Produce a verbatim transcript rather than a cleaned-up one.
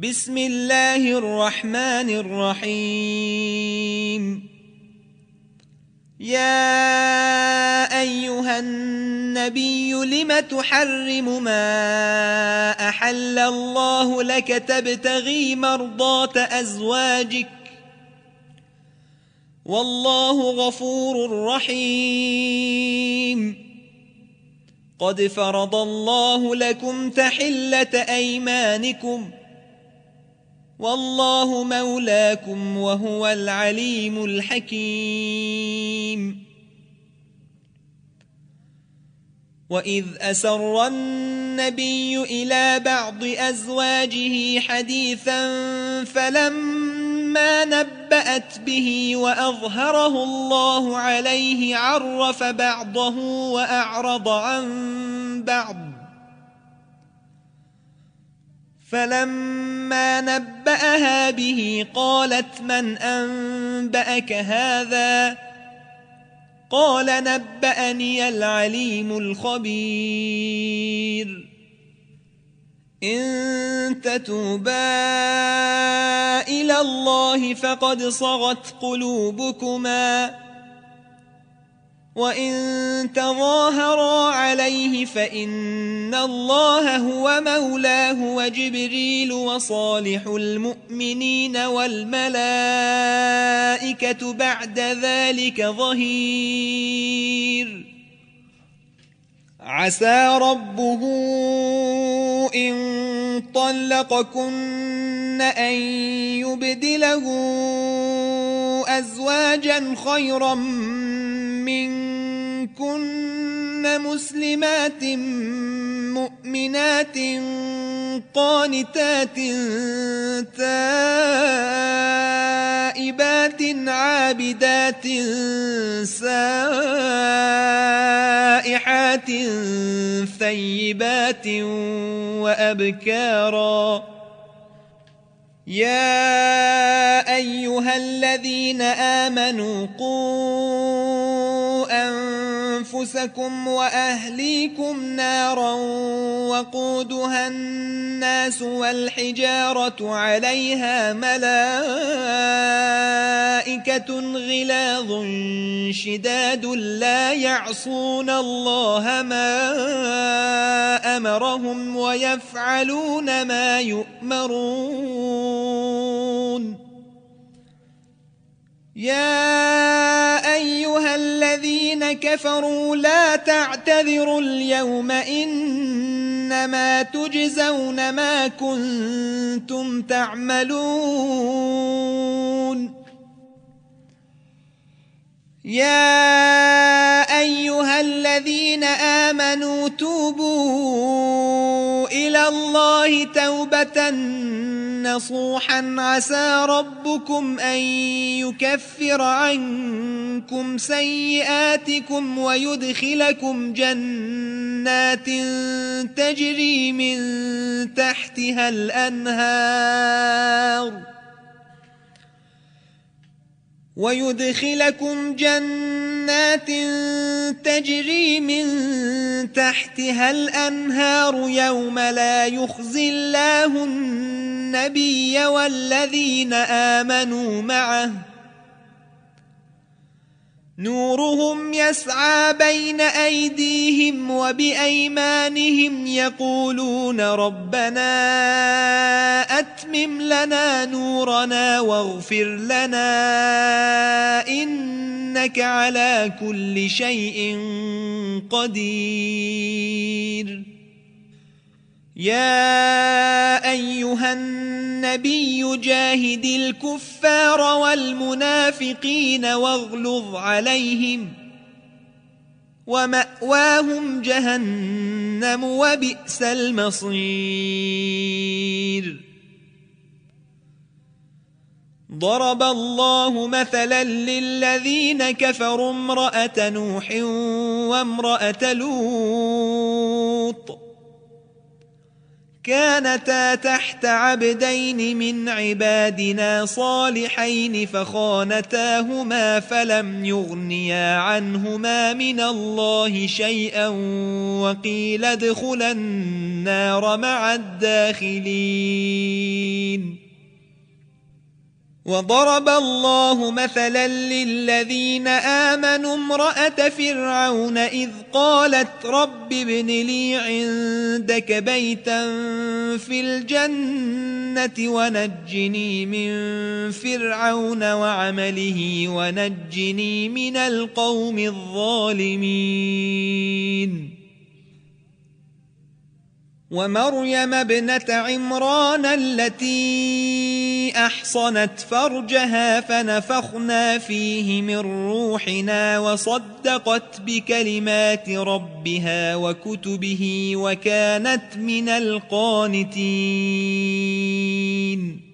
بسم الله الرحمن الرحيم. يا أيها النبي لم تحرم ما أحل الله لك تبتغي مرضات أزواجك والله غفور رحيم. قد فرض الله لكم تحلة أيمانكم والله مولاكم وهو العليم الحكيم. وإذ أسر النبي إلى بعض أزواجه حديثا فلما نبأت به وأظهره الله عليه عرف بعضه وأعرض عن بعض، فلما نبأها به قالت من أنبأك هذا؟ قال نبأني العليم الخبير. إن تتوبا إلى الله فقد صغت قلوبكما، وإن تظاهرا عليه فإن الله هو مولاه وجبريل وصالح المؤمنين والملائكة بعد ذلك ظهير. عسى ربه إن طلقكن أن يبدله أزواجا خيرا منكن مسلمات مؤمنات قانتات تائبات عابدات سائحات ثيبات وأبكارا. يا أيها الذين آمنوا قوا أنفسكم وأهليكم نارا وقودها الناس والحجارة عليها ملائكة غلاظ شداد لا يعصون الله ما أمرهم ويفعلون ما يؤمرون. يا أيها الذين كفروا لا تعتذروا اليوم إنما تجزون ما كنتم تعملون. يا أيها الذين آمنوا توبوا إلى الله توبة نصوحا عسى ربكم أن يكفر عنكم سيئاتكم ويدخلكم جنات تجري من تحتها الأنهار ويدخلكم جنات تجري من تحتها الأنهار يوم لا يخزي الله النبي والذين آمنوا معه نورهم يسعى بين أيديهم وبأيمانهم يقولون ربنا أتمم لنا نورنا واغفر لنا إنك على كل شيء قدير. يا أيها النبي جاهد الكفار والمنافقين واغلظ عليهم ومأواهم جهنم وبئس المصير. ضرب الله مثلا للذين كفروا امرأة نوح وامرأة لوط كانتا تحت عبدين من عبادنا صالحين فخانتاهما فلم يغنيا عنهما من الله شيئا وقيل ادخلا النار مع الداخلين. وضرب الله مثلا للذين آمنوا امرأة فرعون إذ قالت رب ابن لي عندك بيتا في الجنة ونجني من فرعون وعمله ونجني من القوم الظالمين ومريم ابنة عمران التي أحصنت فرجها فنفخنا فيه من روحنا وصدقت بكلمات ربها وكتبه وكانت من القانتين